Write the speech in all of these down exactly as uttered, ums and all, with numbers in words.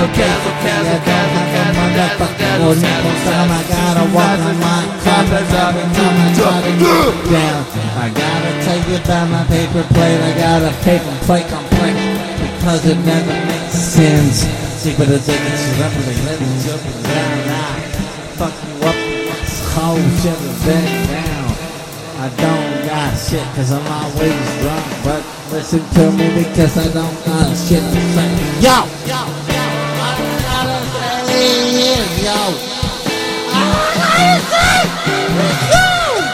castle, castle, castle, castle, castle, castle, castle, I gotta walk on my carpet up and come and try to get down. I gotta take it by my paper plate. I got a paper plate complaint because it never makes sense. See, but it's like it's up and let it jump down. I fuck you up, whole shit is back down. I don't got shit cause I'm always drunk, but listen to me because I don't got shit to say. Yo! Yo! Yo! I gotta say, yo! I gotta say, yo!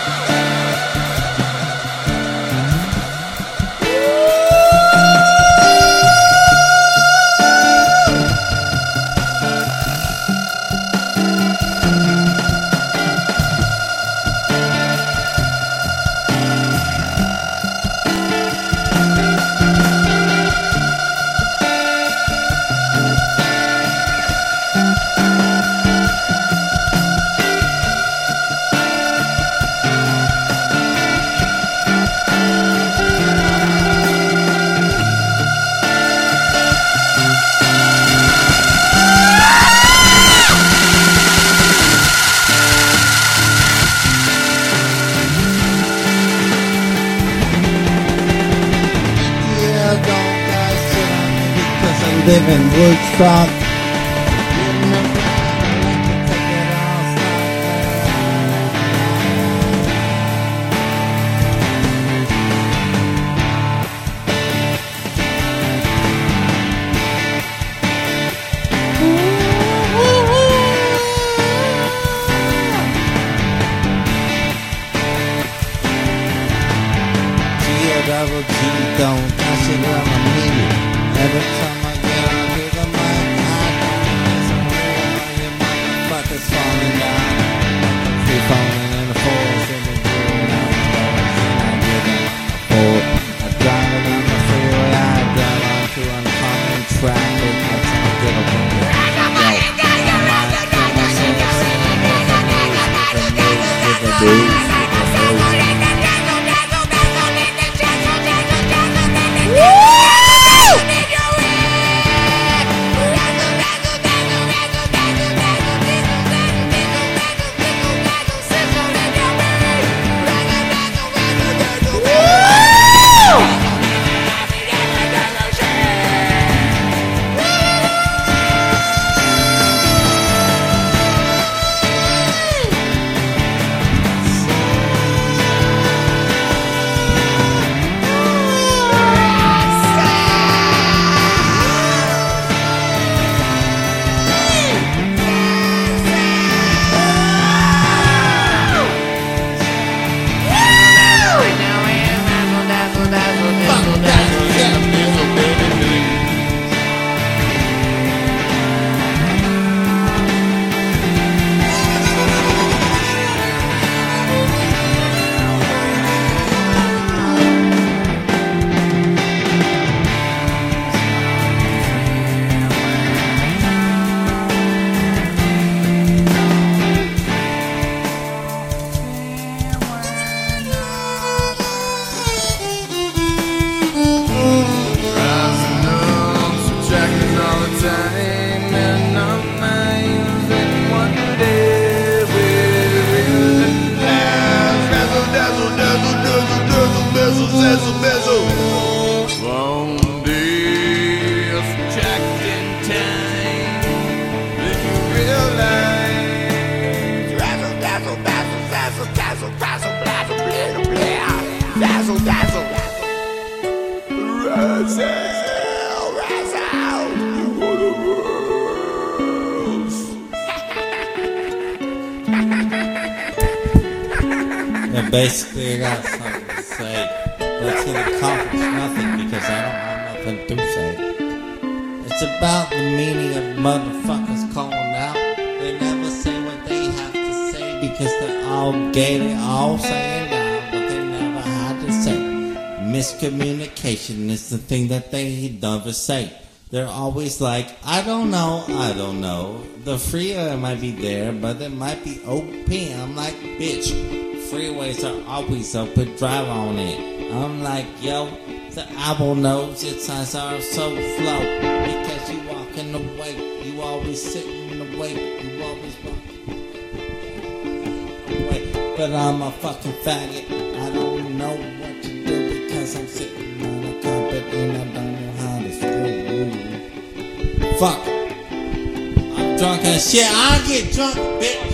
Live in Woodstock. G O double G don't, that shit love my meaning. Every time I falling down, free falling in the forest in the green and I get on the I drive it on the freeway, I drive onto oncoming traffic, I try to get away. Dazzle, dazzle, razzle, razzle, you are the rules. And basically, I got something to say. That's gonna accomplish nothing because I don't have nothing to say. It's about the meaning of motherfuckers calling out. They never say what they have to say because they're all gay. They all saying now. Miscommunication is the thing that they never say. They're always like, I don't know, I don't know. The freeway might be there, but it might be open. I'm like, bitch, freeways are always open, drive on it. I'm like, yo, the apple knows its eyes are so flow. Because you walking away, always sitting in the way, you always walking away. But I'm a fucking faggot. I don't know what to do because I'm sitting on a carpet and I don't know how to screw. Fuck. I'm drunk as shit. I'll get drunk, bitch.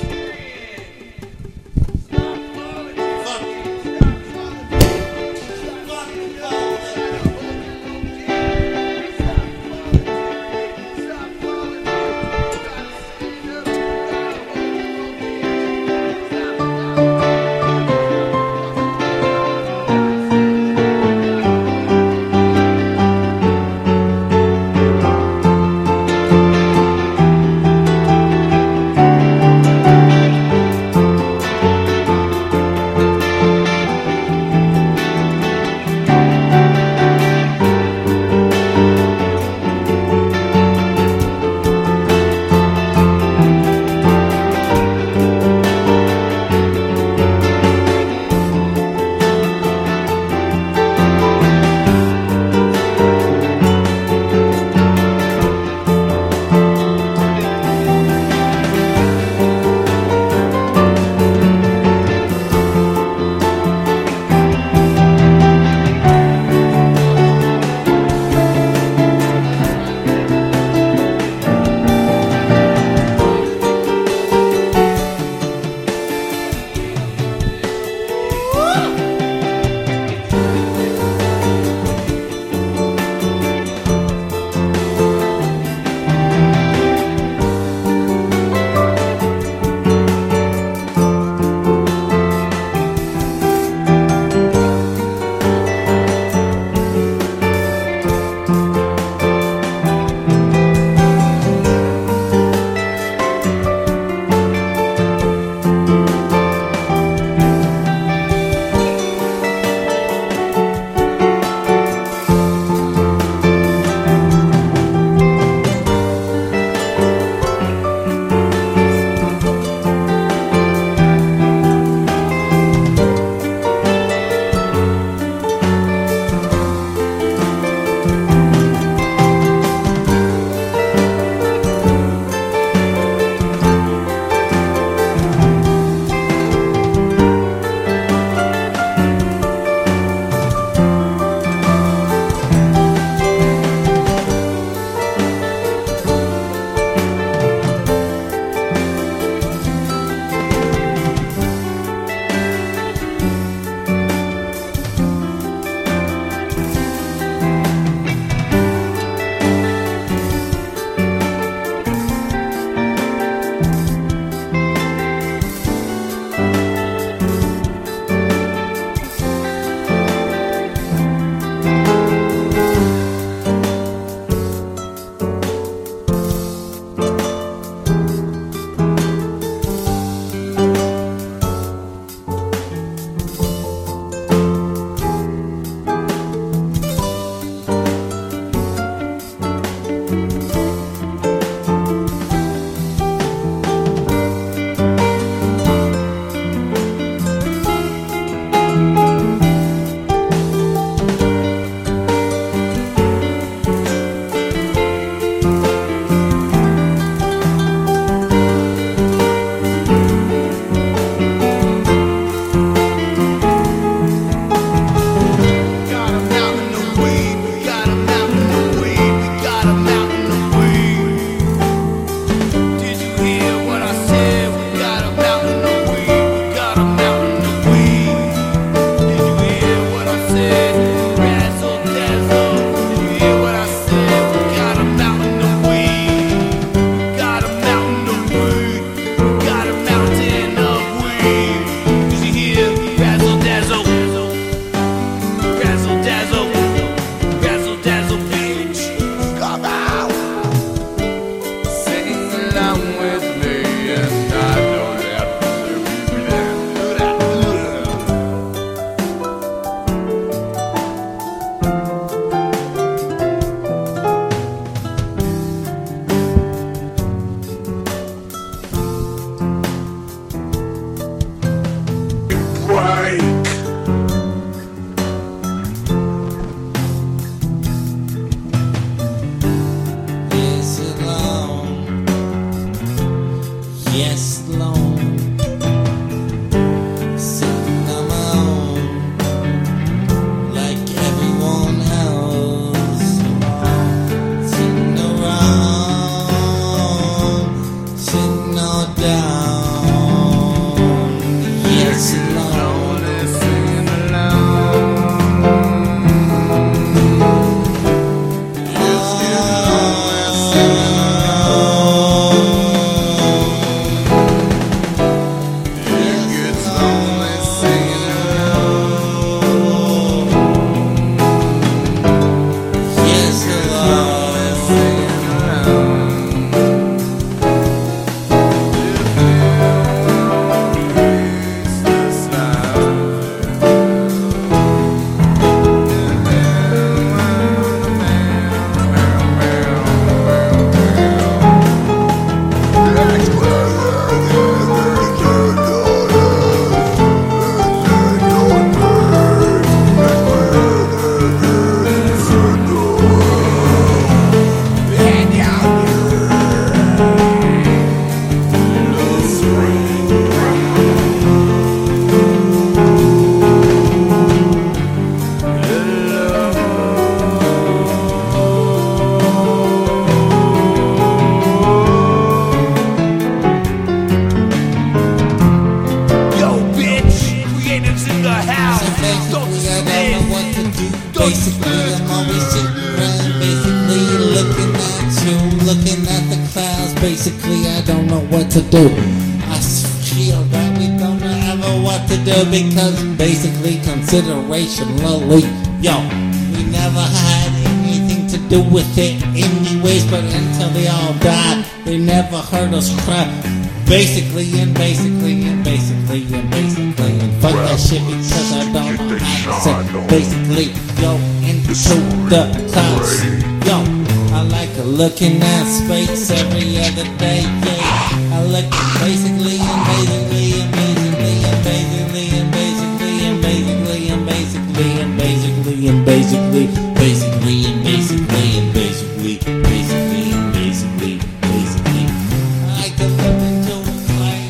looking at the clouds. Basically, I don't know what to do. I feel that we don't know what to do because basically consideration lowly. Yo, we never had anything to do with it anyways, but until they all died, they never heard us cry. Basically and basically and basically and basically and fuck that shit because I don't know how to say basically. Yo, into the clouds. Yo, I like looking at space every other day. Yeah, I like basically and basically and basically and basically and basically and basically and basically and basically and basically basically and basically and basically basically and basically basically. I like to look into a flame.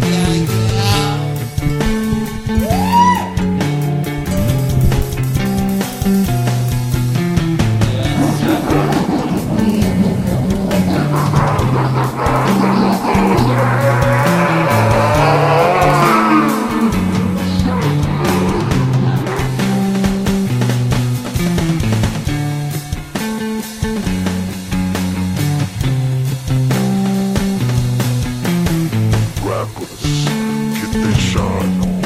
Get this shine on.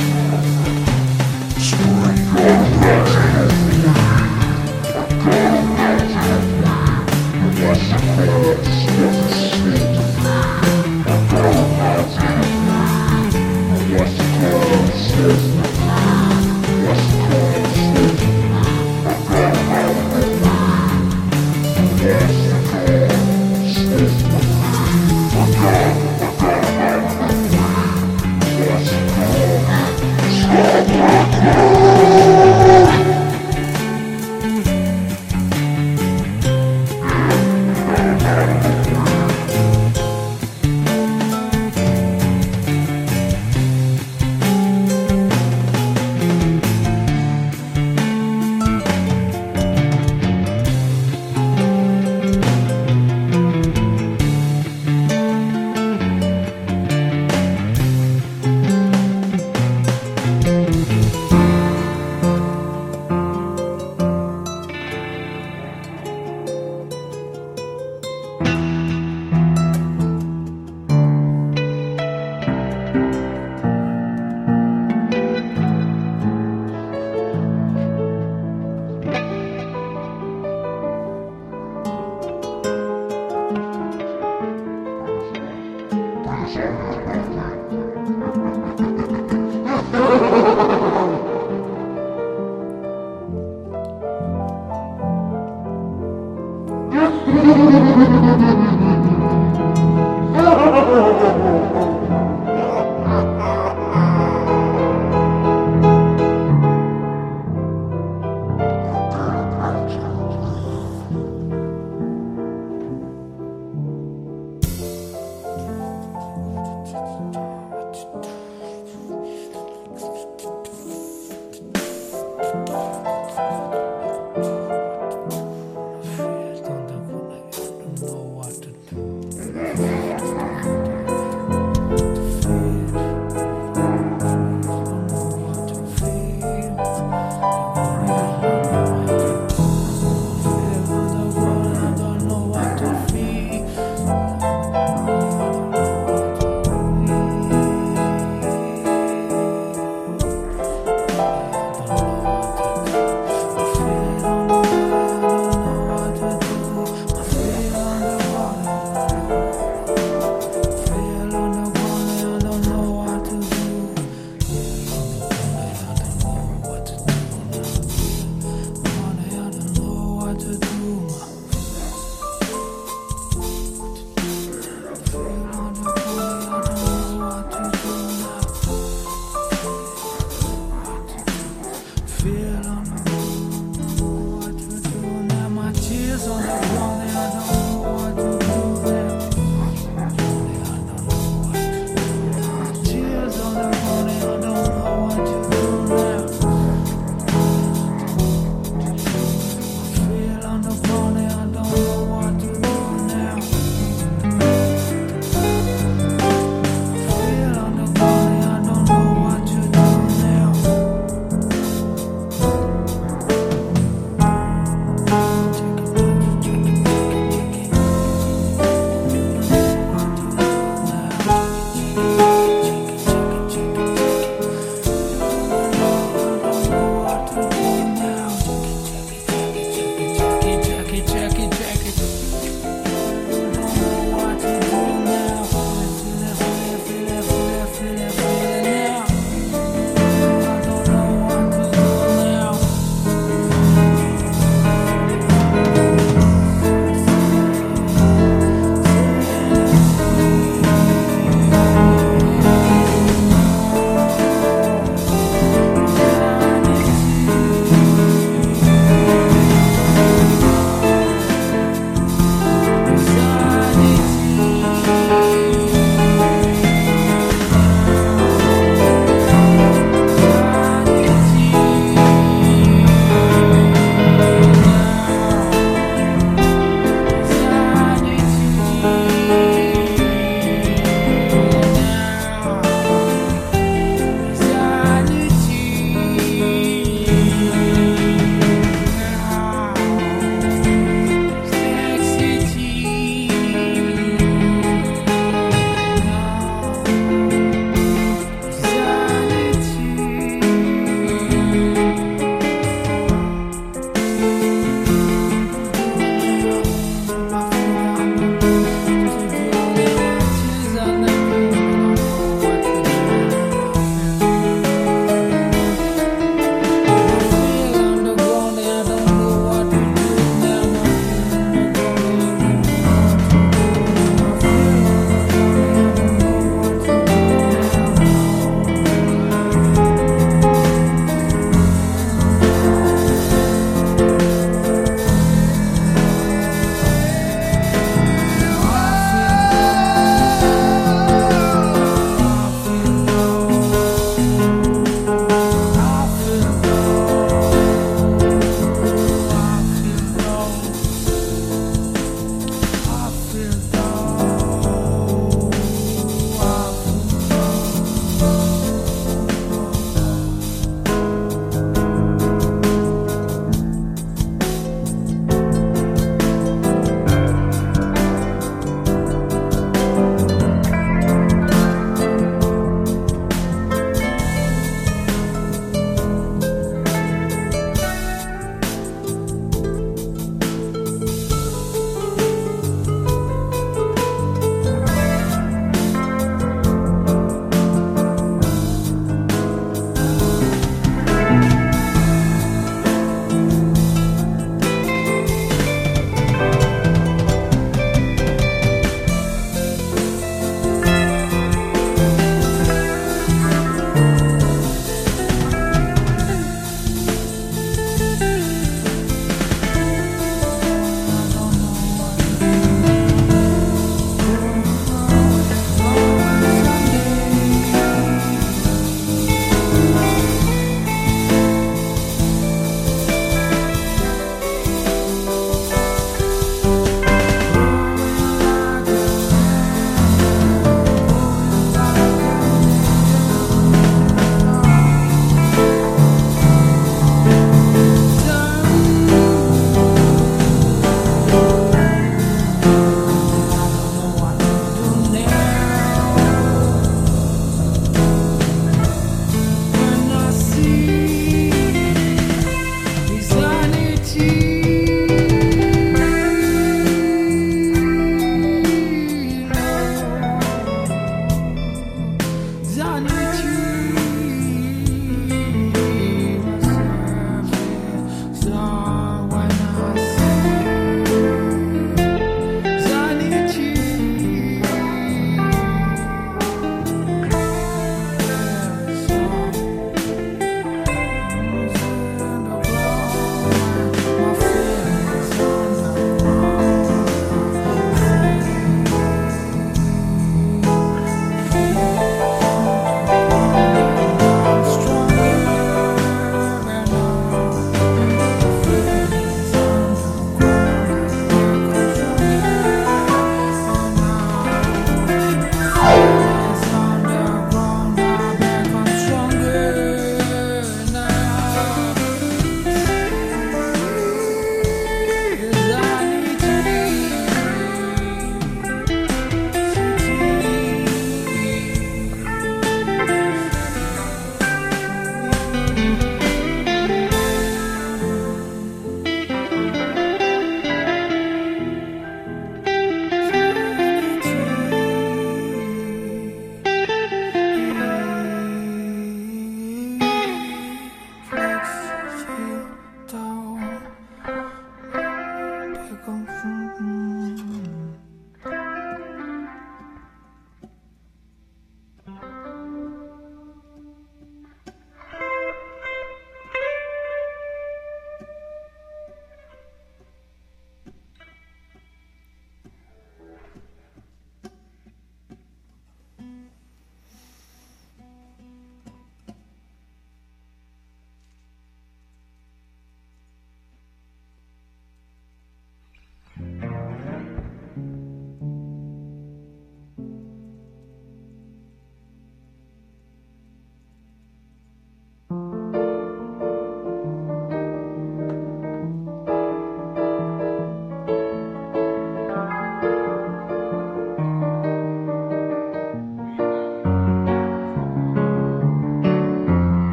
Spring your light. Yeah.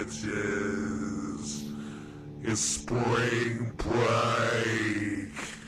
bitches. It's spring break.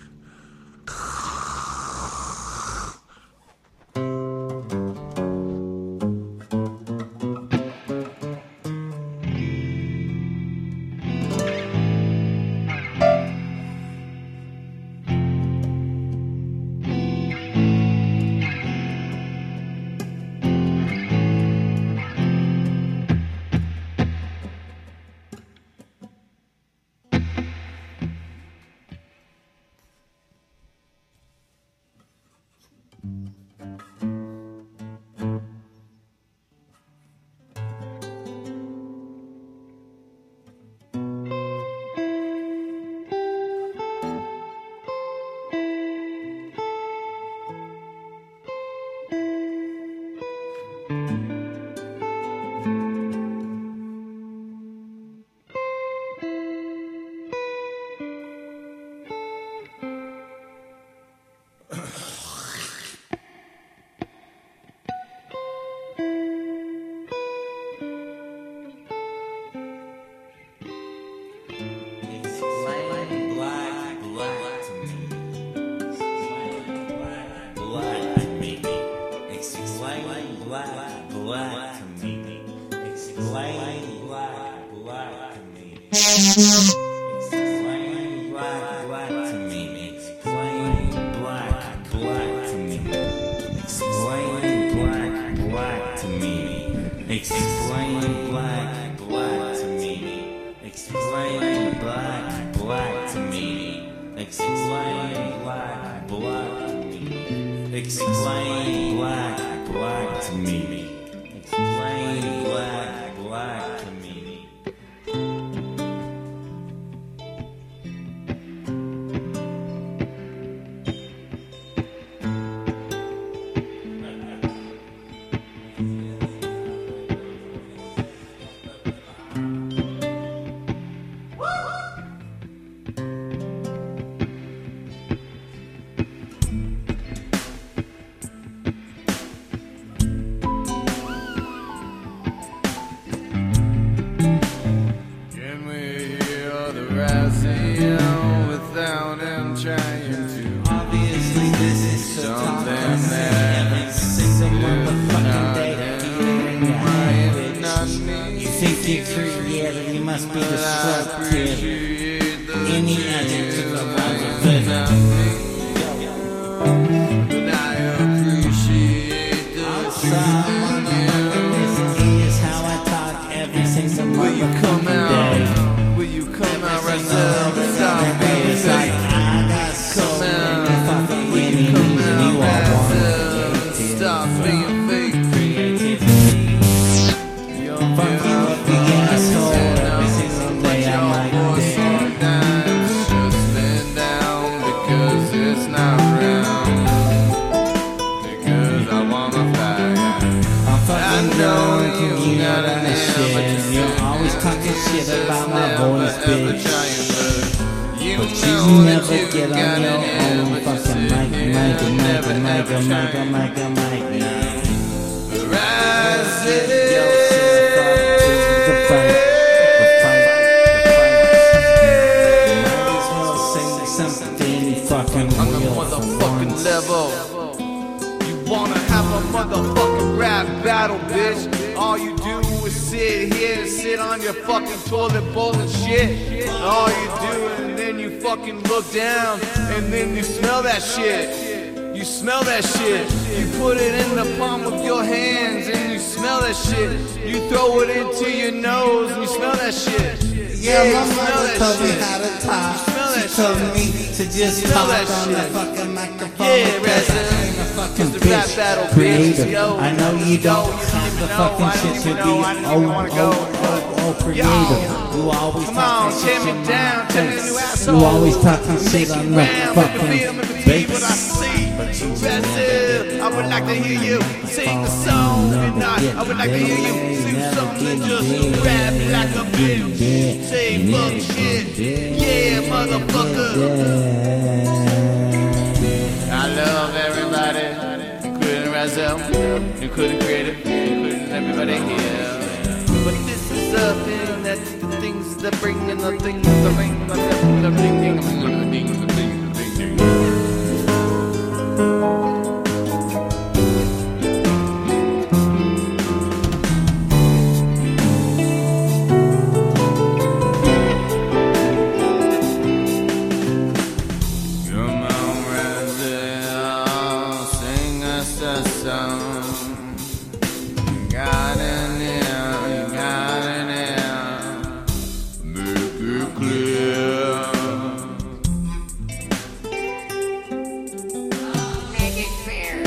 Explain black, black to me. Explain black, black to me. Explain black, black to me. Explain black, black to me. Explain black, black to me. Explain black, black to me. Explain black, black to me. Explain black, black to me. Without him trying to. Obviously, this is something that every single motherfucking day bitch. You think you're creative, you must be destructive. Any adjective around the living. But I appreciate the Someone this is how I talk every single motherfucking day. Will you come out right now? Stop It's like I got so many fucking enemies and you all want to stop being fake. creativity. Fuck you up the asshole every single day. I'm like, damn. Just lay down because it's not round. Because I wanna fly. I'm fucking going to you know that shit. You're always talking shit about my voice, bitch. But you never get on your own fucking mic, mic, mic, mic, mic, mic, mic, mic, mic. Rising. The fight, the fight, the fight. Might as well say something fucking On the real motherfucking for level. You wanna have a motherfucking rap battle, bitch? All you do is sit here and sit on your fucking toilet bowl and shit. All you do, and then you fucking look down, and then you smell that shit. You smell that shit. You put it in the palm of your hands, and you smell that shit. You throw it into your nose, and you smell that shit. Yeah, you my smell mother that told me shit. how to talk. smell She that told shit. me to just Smell talk that on the shit. fucking microphone. Yeah, because I Razor. ain't a fucking It's the rap bitch battle, bitch. creative. Yo, I know you yo, don't you don't have the even fucking know. I don't shit to even be know. I don't oh, even wanna oh, go. oh, oh, creative. Yo. You always Come talking on, shit tear me on my down, tear me face. new asshole. You always talking shit on the Round, make me fucking feel, make me believe what I bass. see. Razor, I would like to hear you sing a song tonight. I would like to hear you sing something, just rap like a bitch. Say fuck shit, yeah, motherfucker. I love everybody, including Razor, including Creative, including everybody here. But this is the thing that the things that bring in the things that bring the thing the thing the thing the thing the thing. Come on, Brazil, sing us a song. You got it now, you got it now. Make it clear. Make it clear.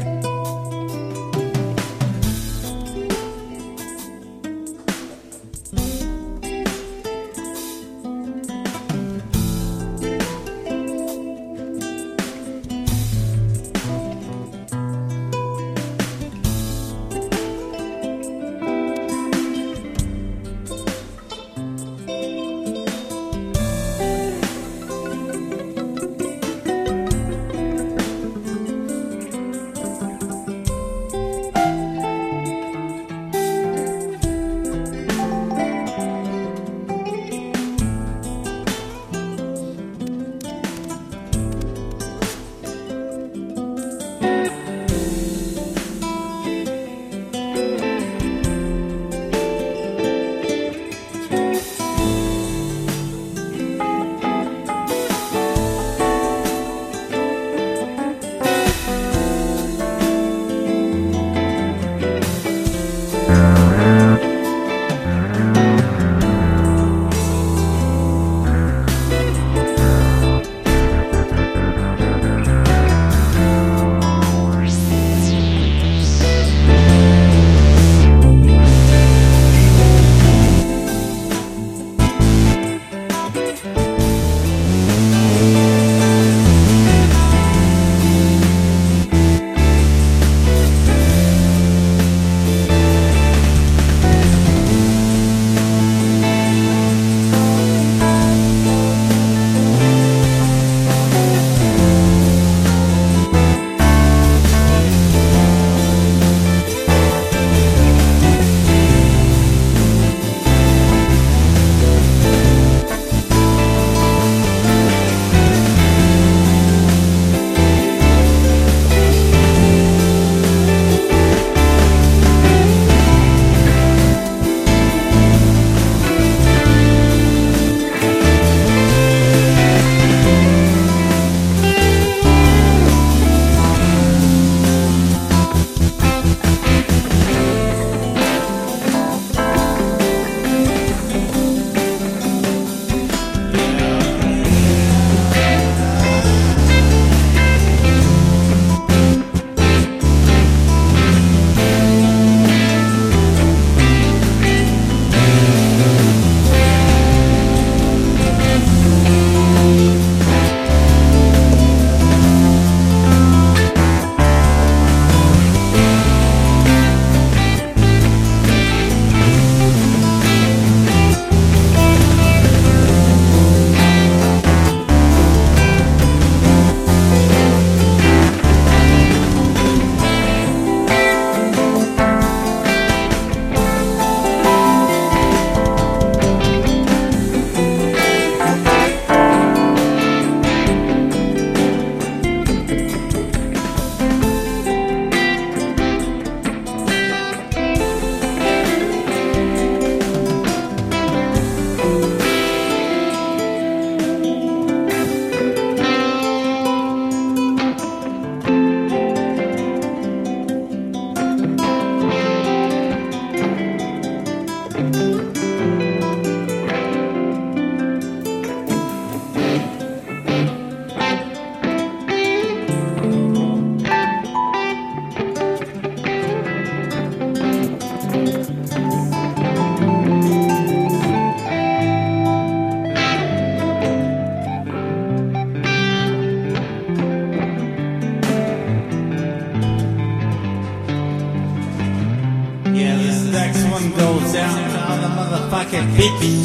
motherfucking bitches.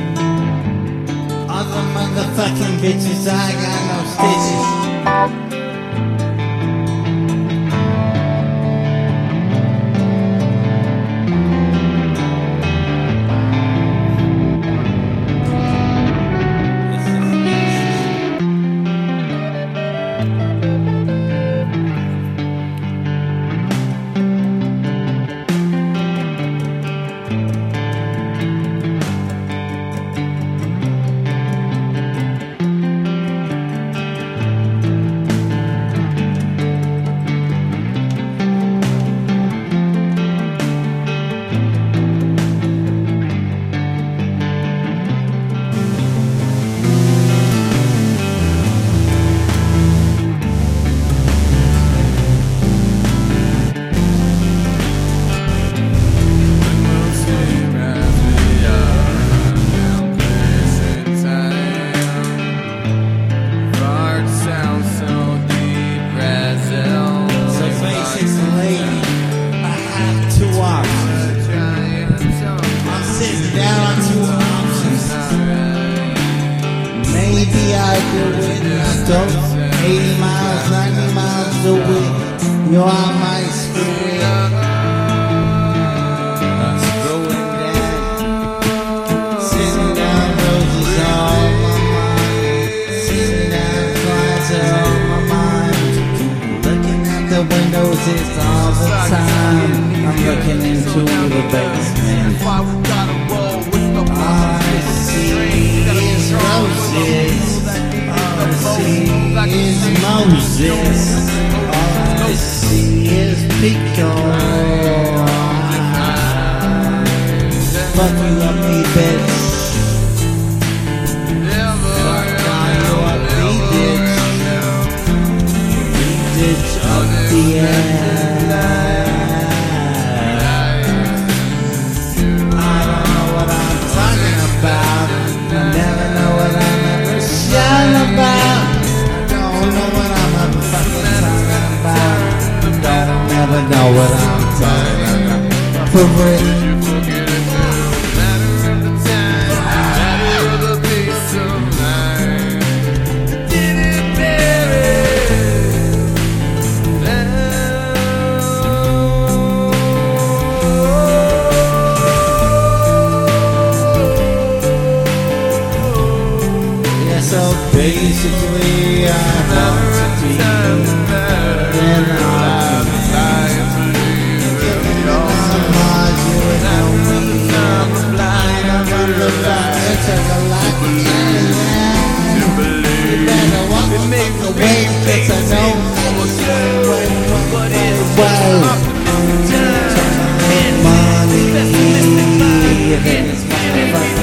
All the motherfucking bitches, I got no stitches. dope. eighty miles, ninety miles away. You are my spirit. It's going down. Sitting down, roses on my mind. Sitting down, flies on my mind. Looking at the windows, it's all the time. I'm looking into the basement. All I see is roses. All I see is Moses. All I see is Pico. Fuck you up, me bitch. Fuck you up, me bitch. Me bitch up the end. I don't know what I'm talking about. I never know what I'm ever shouting about. I don't know what I'm ever fucking talking about. Don't never know what I'm talking about. For real. So basically, I want to be then I'm giving some odds, you would know me. I'm blind, I'm on the back, it took a lot to change that. You better walk the way, cause I know it's way, way, money, if it's fucking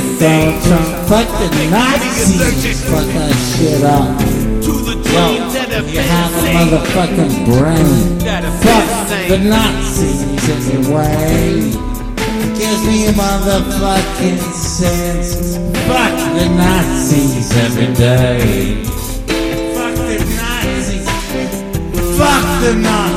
Fuck the Nazis. Fuck that shit up. Yo. You have a motherfucking brain. Fuck the Nazis in your way. Gives me a motherfucking sense. Fuck the Nazis every day. Fuck the Nazis. Fuck the Nazis.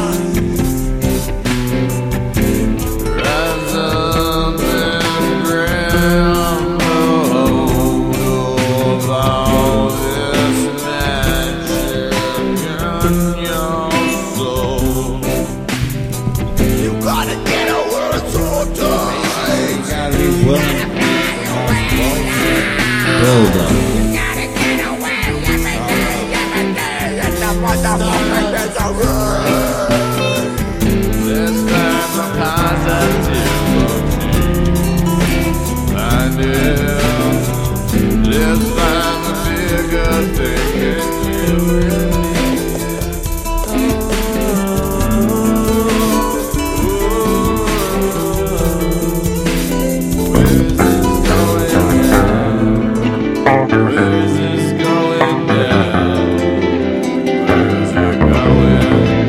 Rise up and grab the hold of all this magic in your soul. You gotta get over it so time. You gotta be willing to build up. Let's find the positivity. Find it. Let's find the bigger thing in you. Where's this going now? Where's this going now? Where's it going?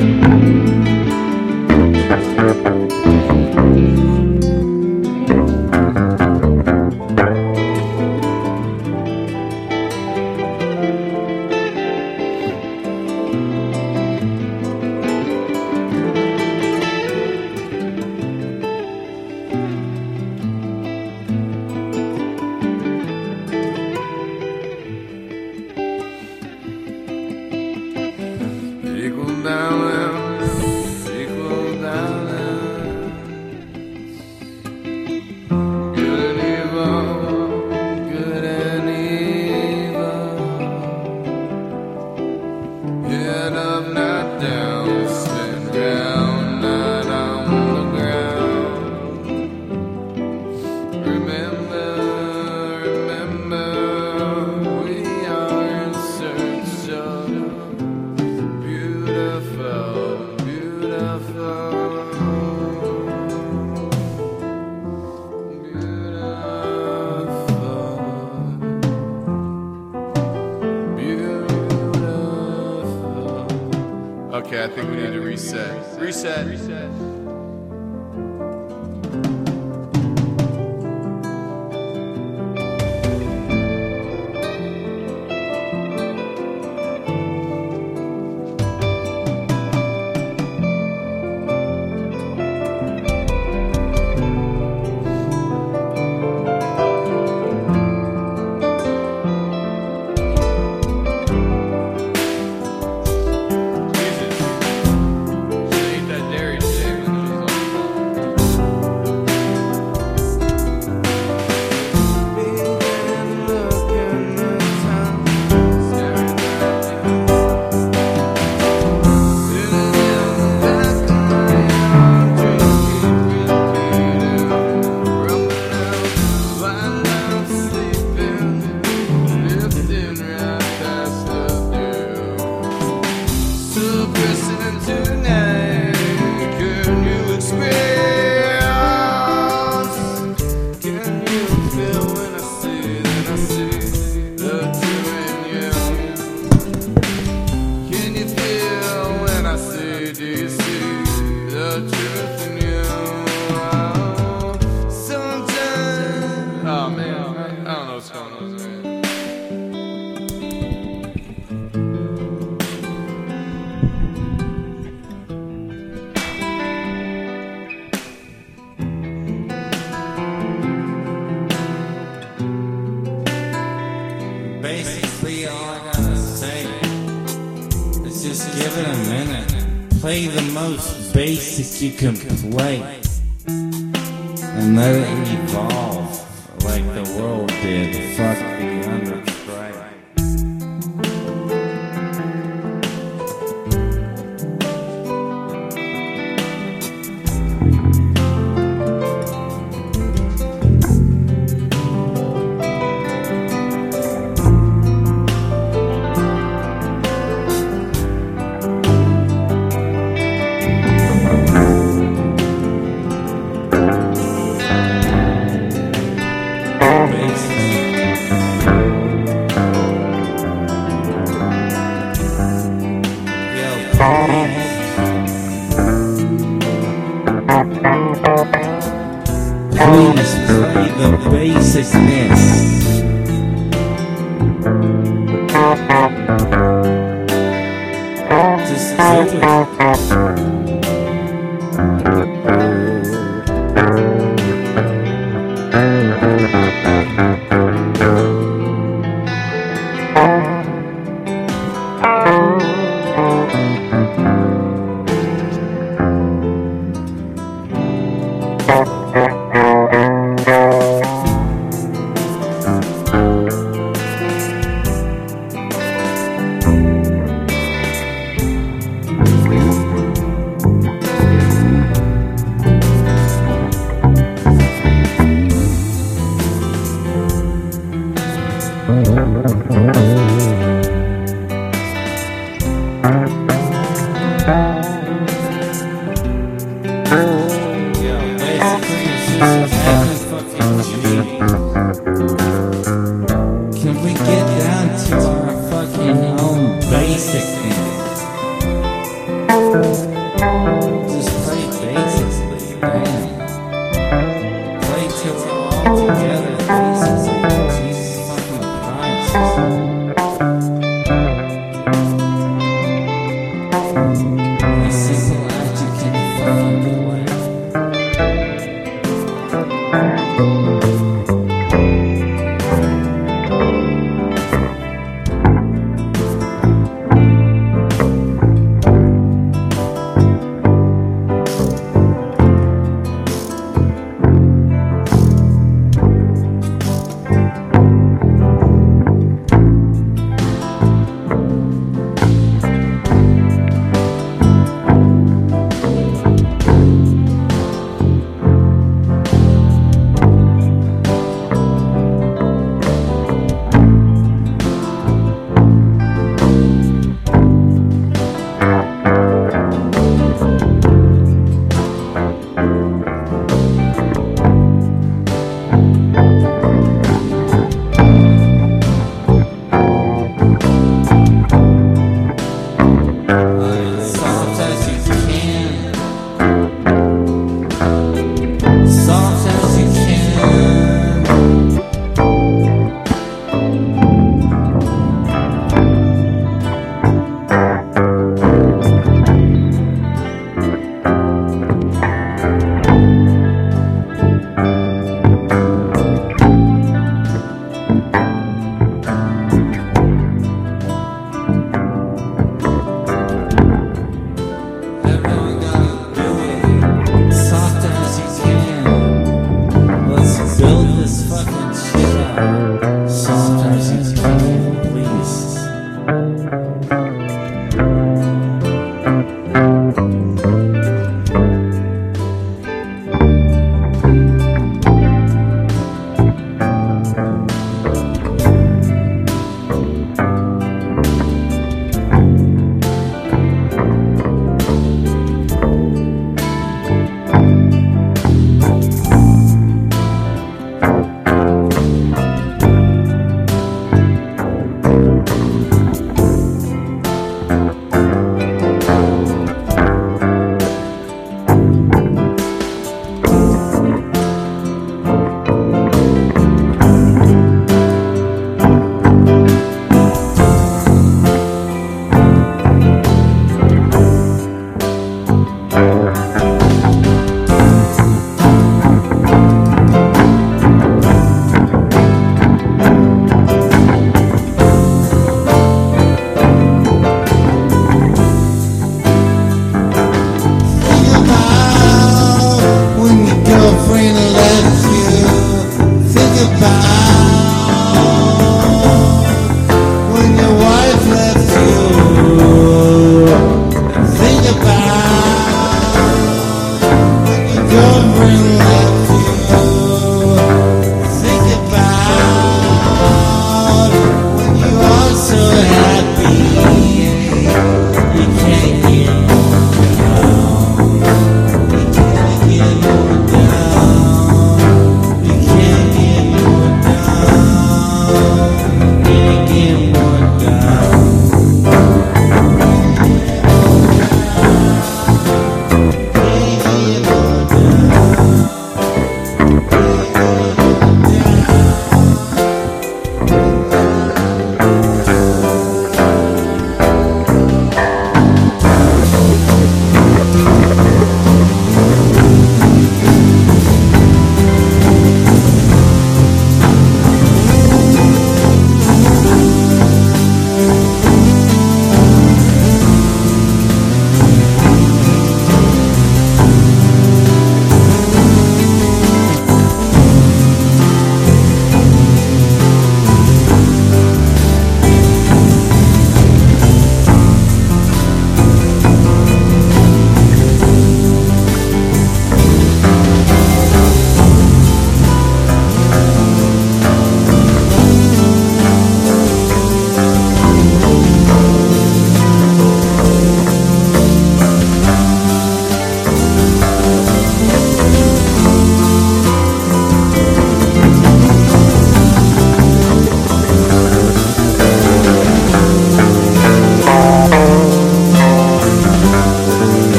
Equal balance, equal balance. Good and evil, good and evil. Head up, not down, stand down, not on the ground. Remember, remember, we are in search of beautiful, beautiful, beautiful, beautiful. Okay, I think we need to reset. Reset. Reset. Basically, all I gotta say is just give it a minute. Play the most basic you can play, and let it evolve like the world did. Fuck the undertray. Basic. please play the basicness. Just do it. Can we get down to our fucking own basic thing? Just play basically, man. Play till we're all together, basically. Jesus fucking Christ. A simple act you can fucking play.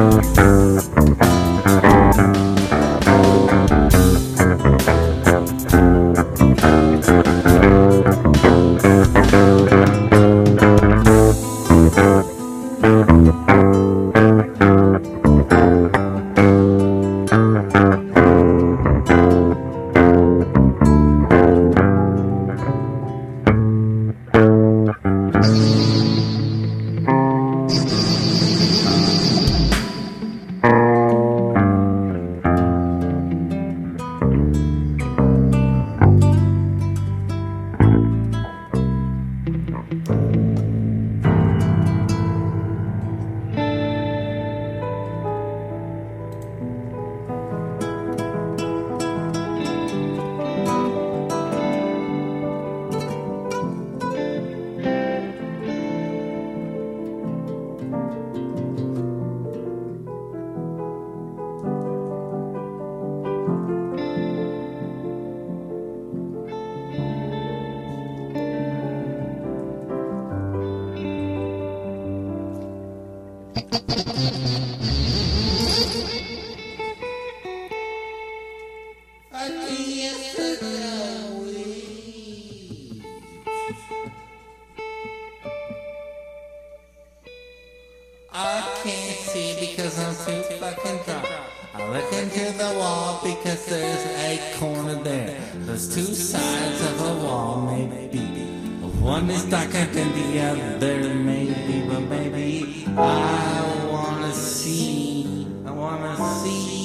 I can't see because I'm too fucking drunk. I look into the wall because there's a corner there. There's two sides of a wall, maybe. One is darker than the other, maybe. But maybe I wanna see. I wanna see.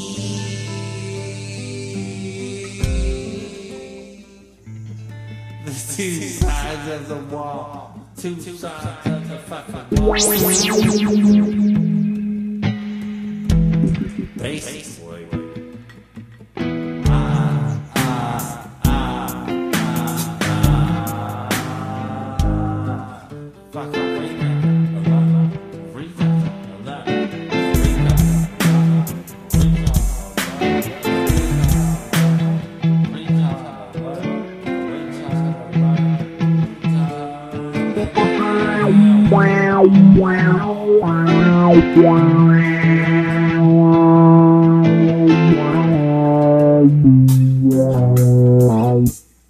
The two sides of the wall. Two sides of the fucking wall. Basically. Ah, ah, ah, ah, ah. Fucking Rita. Rita. Wow, wow, wow, wow.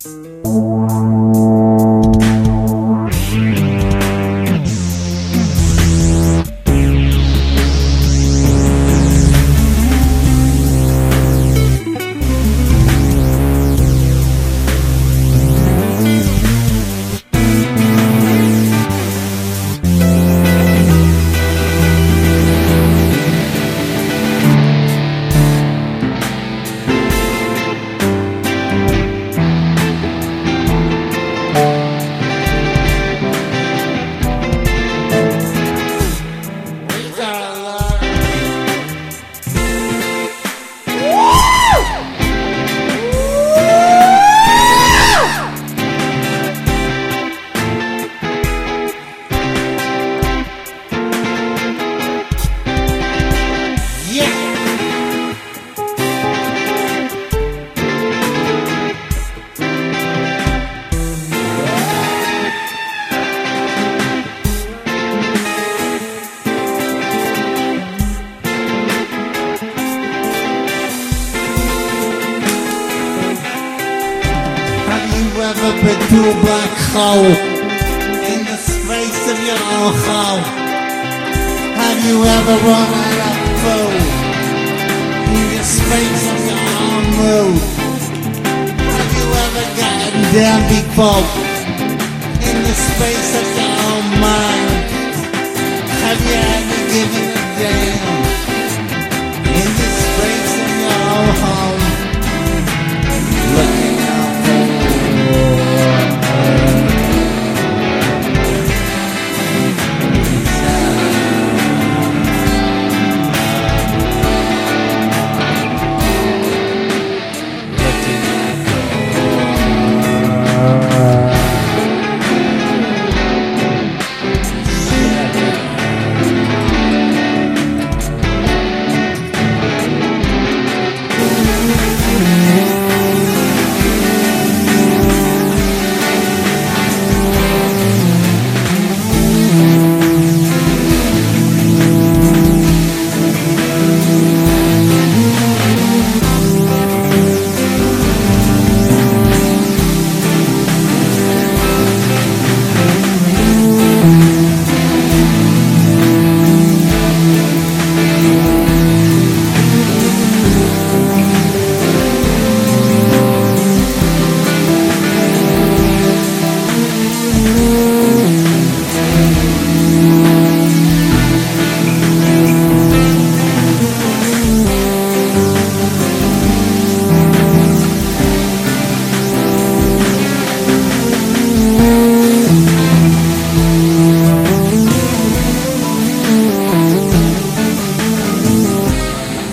Ever been to a black hole in the space of your own home? Have you ever run out of food in the space of your own mood? Have you ever gotten down before?